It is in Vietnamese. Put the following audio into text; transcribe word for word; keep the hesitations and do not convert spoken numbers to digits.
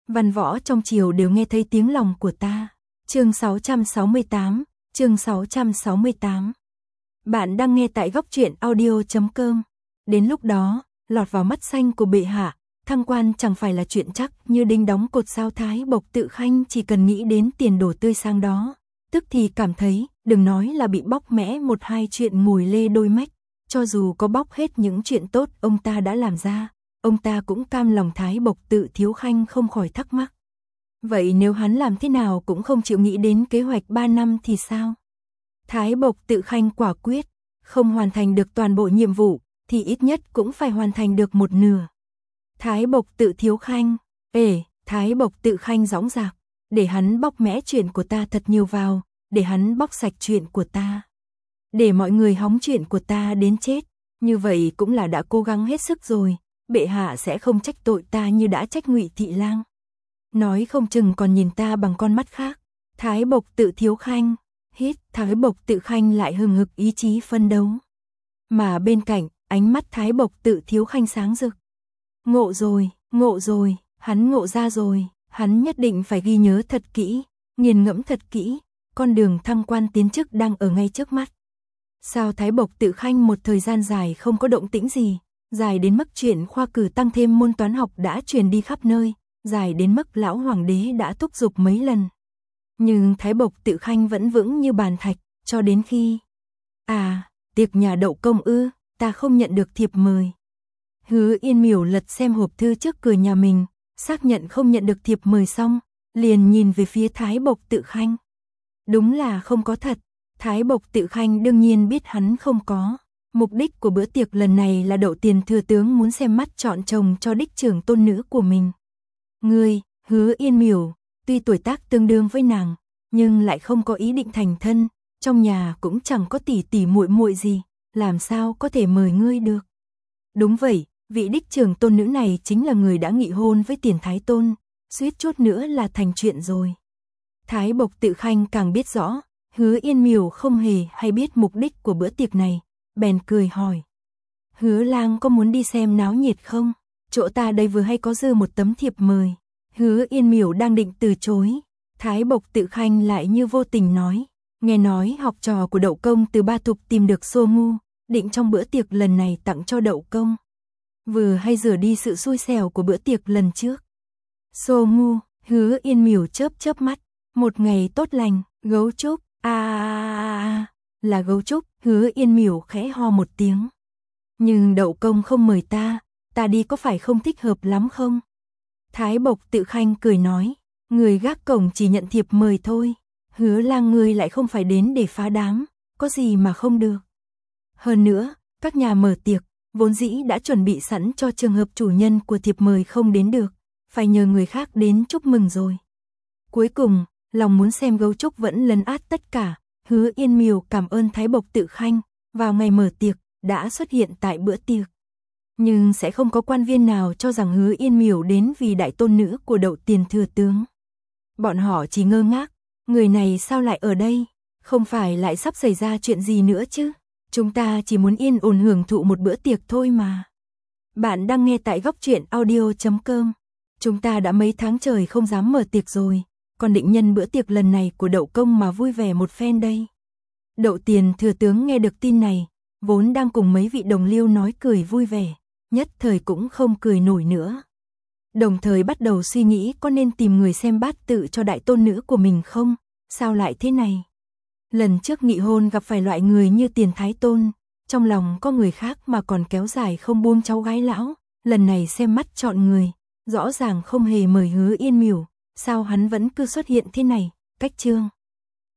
Văn võ trong triều đều nghe thấy tiếng lòng của ta. Chương sáu trăm sáu mươi tám, chương sáu trăm sáu mươi tám. Bạn đang nghe tại góc truyện audio chấm com. Đến lúc đó, lọt vào mắt xanh của bệ hạ, thăng quan chẳng phải là chuyện chắc như đinh đóng cột sao. Thái Bộc Tự Khanh chỉ cần nghĩ đến tiền đồ tươi sáng đó, tức thì cảm thấy, đừng nói là bị bóc mẽ một hai chuyện mùi lê đôi mách, cho dù có bóc hết những chuyện tốt ông ta đã làm ra, ông ta cũng cam lòng. Thái Bộc Tự Thiếu Khanh không khỏi thắc mắc. Vậy nếu hắn làm thế nào cũng không chịu nghĩ đến kế hoạch ba năm thì sao? Thái Bộc Tự Khanh quả quyết, không hoàn thành được toàn bộ nhiệm vụ, thì ít nhất cũng phải hoàn thành được một nửa. Thái Bộc Tự Thiếu Khanh, ê, Thái Bộc Tự Khanh dõng dạc, để hắn bóc mẽ chuyện của ta thật nhiều vào, để hắn bóc sạch chuyện của ta. Để mọi người hóng chuyện của ta đến chết, như vậy cũng là đã cố gắng hết sức rồi, bệ hạ sẽ không trách tội ta như đã trách Ngụy Thị Lang. Nói không chừng còn nhìn ta bằng con mắt khác. Thái Bộc Tự Thiếu Khanh, hít, Thái Bộc Tự Khanh lại hừng hực ý chí phân đấu. Mà bên cạnh, ánh mắt Thái Bộc Tự Thiếu Khanh sáng rực. Ngộ rồi, ngộ rồi, hắn ngộ ra rồi, hắn nhất định phải ghi nhớ thật kỹ, nghiền ngẫm thật kỹ, con đường thăng quan tiến chức đang ở ngay trước mắt. Sao Thái Bộc Tự Khanh một thời gian dài không có động tĩnh gì, dài đến mức chuyện khoa cử tăng thêm môn toán học đã truyền đi khắp nơi, dài đến mức lão hoàng đế đã thúc giục mấy lần. Nhưng Thái Bộc Tự Khanh vẫn vững như bàn thạch, cho đến khi... À, tiệc nhà Đậu Công ư, ta không nhận được thiệp mời. Hứa Yên Miểu lật xem hộp thư trước cửa nhà mình, xác nhận không nhận được thiệp mời xong, liền nhìn về phía Thái Bộc Tự Khanh. Đúng là không có thật, Thái Bộc Tự Khanh đương nhiên biết hắn không có. Mục đích của bữa tiệc lần này là Đậu Tiền thừa tướng muốn xem mắt chọn chồng cho đích trưởng tôn nữ của mình. Ngươi, Hứa Yên Miểu, tuy tuổi tác tương đương với nàng, nhưng lại không có ý định thành thân, trong nhà cũng chẳng có tỷ tỷ muội muội gì, làm sao có thể mời ngươi được. Đúng vậy, vị đích trưởng tôn nữ này chính là người đã nghị hôn với Tiền Thái Tôn, suýt chút nữa là thành chuyện rồi. Thái Bộc Tự Khanh càng biết rõ, Hứa Yên Miểu không hề hay biết mục đích của bữa tiệc này, bèn cười hỏi. Hứa lang có muốn đi xem náo nhiệt không? Chỗ ta đây vừa hay có dư một tấm thiệp mời. Hứa Yên Miểu đang định từ chối, Thái Bộc Tự Khanh lại như vô tình nói. Nghe nói học trò của Đậu Công từ Ba Thục tìm được xô ngu, định trong bữa tiệc lần này tặng cho Đậu Công. Vừa hay rửa đi sự xui xẻo của bữa tiệc lần trước. Xô ngu, Hứa Yên Miểu chớp chớp mắt. Một ngày tốt lành, gấu trúc, a à, à, à, là gấu trúc. Hứa Yên Miểu khẽ ho một tiếng. Nhưng Đậu Công không mời ta, ta đi có phải không thích hợp lắm không? Thái Bộc Tự Khanh cười nói, người gác cổng chỉ nhận thiệp mời thôi. Hứa lang ngươi lại không phải đến để phá đám, có gì mà không được. Hơn nữa, các nhà mở tiệc, vốn dĩ đã chuẩn bị sẵn cho trường hợp chủ nhân của thiệp mời không đến được, phải nhờ người khác đến chúc mừng rồi. Cuối cùng, lòng muốn xem gấu trúc vẫn lấn át tất cả. Hứa Yên Miểu cảm ơn Thái Bộc Tự Khanh, vào ngày mở tiệc, đã xuất hiện tại bữa tiệc. Nhưng sẽ không có quan viên nào cho rằng Hứa Yên Miểu đến vì đại tôn nữ của Đậu Tiền thừa tướng. Bọn họ chỉ ngơ ngác, người này sao lại ở đây, không phải lại sắp xảy ra chuyện gì nữa chứ, chúng ta chỉ muốn yên ổn hưởng thụ một bữa tiệc thôi mà. Bạn đang nghe tại góc truyện audio chấm com. Chúng ta đã mấy tháng trời không dám mở tiệc rồi, còn định nhân bữa tiệc lần này của Đậu Công mà vui vẻ một phen đây. Đậu Tiền thừa tướng nghe được tin này, vốn đang cùng mấy vị đồng liêu nói cười vui vẻ, nhất thời cũng không cười nổi nữa. Đồng thời bắt đầu suy nghĩ có nên tìm người xem bát tự cho đại tôn nữ của mình không, sao lại thế này. Lần trước nghị hôn gặp phải loại người như Tiền Thái Tôn, trong lòng có người khác mà còn kéo dài không buông cháu gái lão, lần này xem mắt chọn người, rõ ràng không hề mời Hứa Yên Miểu, sao hắn vẫn cứ xuất hiện thế này, cách chương.